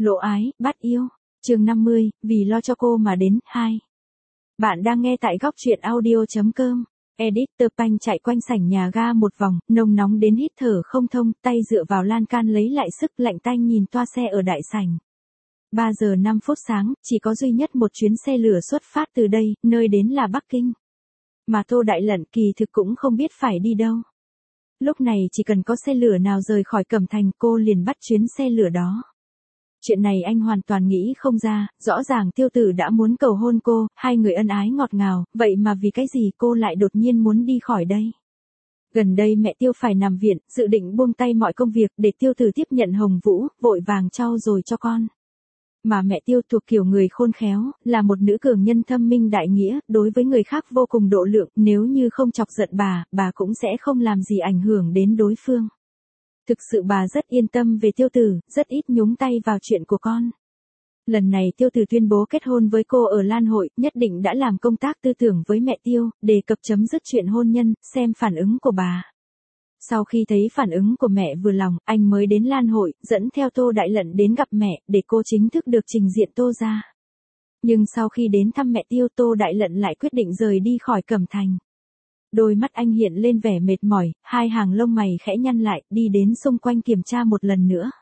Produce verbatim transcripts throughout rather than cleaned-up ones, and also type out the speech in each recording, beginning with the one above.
Lộ ái, bắt yêu. Chương năm mươi, vì lo cho cô mà đến, hai. Bạn đang nghe tại góc truyện audio chấm com. Editor Panh chạy quanh sảnh nhà ga một vòng, nồng nóng đến hít thở không thông, tay dựa vào lan can lấy lại sức, lạnh tanh nhìn toa xe ở đại sảnh. ba giờ năm phút sáng, chỉ có duy nhất một chuyến xe lửa xuất phát từ đây, nơi đến là Bắc Kinh. Mà Tô Đại Lận kỳ thực cũng không biết phải đi đâu. Lúc này chỉ cần có xe lửa nào rời khỏi Cẩm Thành, cô liền bắt chuyến xe lửa đó. Chuyện này anh hoàn toàn nghĩ không ra, rõ ràng Tiêu Tử đã muốn cầu hôn cô, hai người ân ái ngọt ngào, vậy mà vì cái gì cô lại đột nhiên muốn đi khỏi đây? Gần đây mẹ Tiêu phải nằm viện, dự định buông tay mọi công việc để Tiêu Tử tiếp nhận Hồng Vũ, vội vàng trau dồi cho con. Mà mẹ Tiêu thuộc kiểu người khôn khéo, là một nữ cường nhân thâm minh đại nghĩa, đối với người khác vô cùng độ lượng, nếu như không chọc giận bà, bà cũng sẽ không làm gì ảnh hưởng đến đối phương. Thực sự bà rất yên tâm về Tiêu Tử, rất ít nhúng tay vào chuyện của con. Lần này Tiêu Tử tuyên bố kết hôn với cô ở Lan Hội, nhất định đã làm công tác tư tưởng với mẹ Tiêu, đề cập chấm dứt chuyện hôn nhân, xem phản ứng của bà. Sau khi thấy phản ứng của mẹ vừa lòng, anh mới đến Lan Hội, dẫn theo Tô Đại Lận đến gặp mẹ, để cô chính thức được trình diện Tô gia. Nhưng sau khi đến thăm mẹ Tiêu, Tô Đại Lận lại quyết định rời đi khỏi Cẩm Thành. Đôi mắt anh hiện lên vẻ mệt mỏi, hai hàng lông mày khẽ nhăn lại, đi đến xung quanh kiểm tra một lần nữa.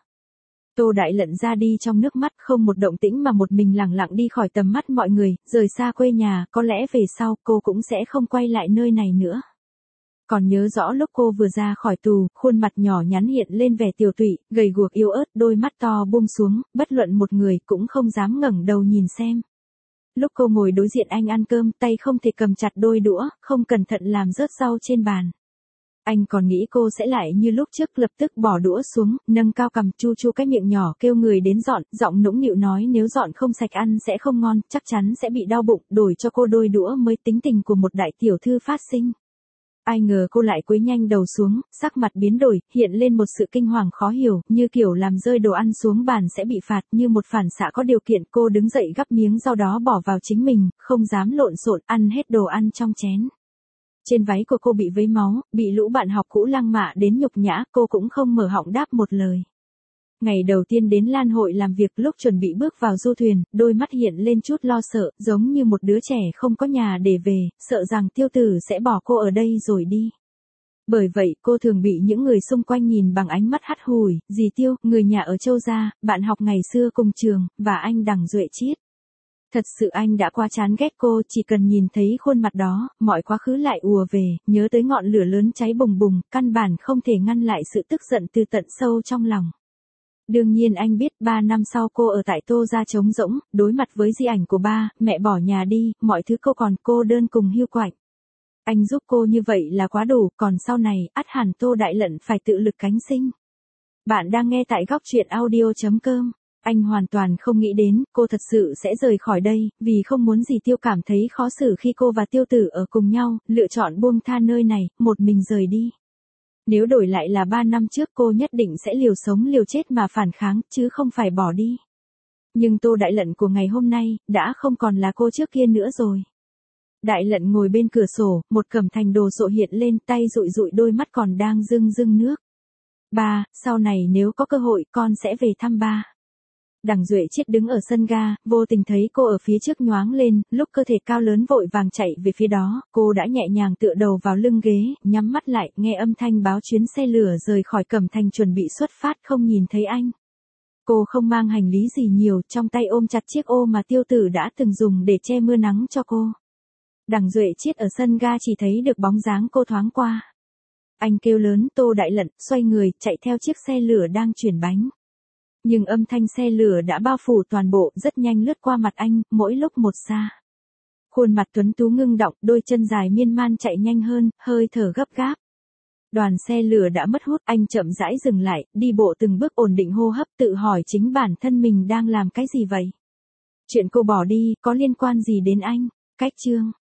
Tô Đại Lận ra đi trong nước mắt, không một động tĩnh mà một mình lẳng lặng đi khỏi tầm mắt mọi người, rời xa quê nhà, có lẽ về sau cô cũng sẽ không quay lại nơi này nữa. Còn nhớ rõ lúc cô vừa ra khỏi tù, khuôn mặt nhỏ nhắn hiện lên vẻ tiều tụy, gầy guộc yếu ớt, đôi mắt to buông xuống, bất luận một người cũng không dám ngẩng đầu nhìn xem. Lúc cô ngồi đối diện anh ăn cơm, tay không thể cầm chặt đôi đũa, không cẩn thận làm rớt rau trên bàn. Anh còn nghĩ cô sẽ lại như lúc trước lập tức bỏ đũa xuống, nâng cao cằm chu chu cái miệng nhỏ kêu người đến dọn, giọng nũng nịu nói nếu dọn không sạch ăn sẽ không ngon, chắc chắn sẽ bị đau bụng, đổi cho cô đôi đũa mới tính tình của một đại tiểu thư phát sinh. Ai ngờ cô lại cúi nhanh đầu xuống, sắc mặt biến đổi, hiện lên một sự kinh hoàng khó hiểu, như kiểu làm rơi đồ ăn xuống bàn sẽ bị phạt, như một phản xạ có điều kiện, cô đứng dậy gắp miếng rau đó bỏ vào chính mình, không dám lộn xộn, ăn hết đồ ăn trong chén. Trên váy của cô bị vấy máu, bị lũ bạn học cũ lăng mạ đến nhục nhã, cô cũng không mở họng đáp một lời. Ngày đầu tiên đến Lan Hội làm việc, lúc chuẩn bị bước vào du thuyền, đôi mắt hiện lên chút lo sợ, giống như một đứa trẻ không có nhà để về, sợ rằng Tiêu Tử sẽ bỏ cô ở đây rồi đi. Bởi vậy cô thường bị những người xung quanh nhìn bằng ánh mắt hắt hủi, dì Tiêu, người nhà ở Châu gia, bạn học ngày xưa cùng trường, và anh Đằng Duệ Chiết. Thật sự anh đã quá chán ghét cô, chỉ cần nhìn thấy khuôn mặt đó, mọi quá khứ lại ùa về, nhớ tới ngọn lửa lớn cháy bùng bùng, căn bản không thể ngăn lại sự tức giận từ tận sâu trong lòng. Đương nhiên anh biết ba năm sau cô ở tại Tô gia trống rỗng, đối mặt với di ảnh của ba, mẹ bỏ nhà đi, mọi thứ cô còn cô đơn cùng hiu quạnh. Anh giúp cô như vậy là quá đủ, còn sau này, ắt hẳn Tô Đại Lận phải tự lực cánh sinh. Bạn đang nghe tại góc truyện audio chấm com. Anh hoàn toàn không nghĩ đến, cô thật sự sẽ rời khỏi đây, vì không muốn dì Tiêu cảm thấy khó xử khi cô và Tiêu Tử ở cùng nhau, lựa chọn buông tha nơi này, một mình rời đi. Nếu đổi lại là ba năm trước cô nhất định sẽ liều sống liều chết mà phản kháng, chứ không phải bỏ đi. Nhưng Tô Đại Lận của ngày hôm nay, đã không còn là cô trước kia nữa rồi. Đại Lận ngồi bên cửa sổ, một Cẩm Thành đồ sộ hiện lên, tay dụi dụi đôi mắt còn đang rưng rưng nước. Ba, sau này nếu có cơ hội con sẽ về thăm ba. Đằng Duệ Chiết đứng ở sân ga, vô tình thấy cô ở phía trước nhoáng lên, lúc cơ thể cao lớn vội vàng chạy về phía đó, cô đã nhẹ nhàng tựa đầu vào lưng ghế, nhắm mắt lại, nghe âm thanh báo chuyến xe lửa rời khỏi Cẩm Thành chuẩn bị xuất phát, không nhìn thấy anh. Cô không mang hành lý gì nhiều, trong tay ôm chặt chiếc ô mà Tiêu Tử đã từng dùng để che mưa nắng cho cô. Đằng Duệ Chiết ở sân ga chỉ thấy được bóng dáng cô thoáng qua. Anh kêu lớn Tô Đại Lận, xoay người, chạy theo chiếc xe lửa đang chuyển bánh. Nhưng âm thanh xe lửa đã bao phủ toàn bộ, rất nhanh lướt qua mặt anh, mỗi lúc một xa. Khuôn mặt tuấn tú ngưng động, đôi chân dài miên man chạy nhanh hơn, hơi thở gấp gáp. Đoàn xe lửa đã mất hút, anh chậm rãi dừng lại, đi bộ từng bước ổn định hô hấp, tự hỏi chính bản thân mình đang làm cái gì vậy? Chuyện cô bỏ đi, có liên quan gì đến anh? Cách chương.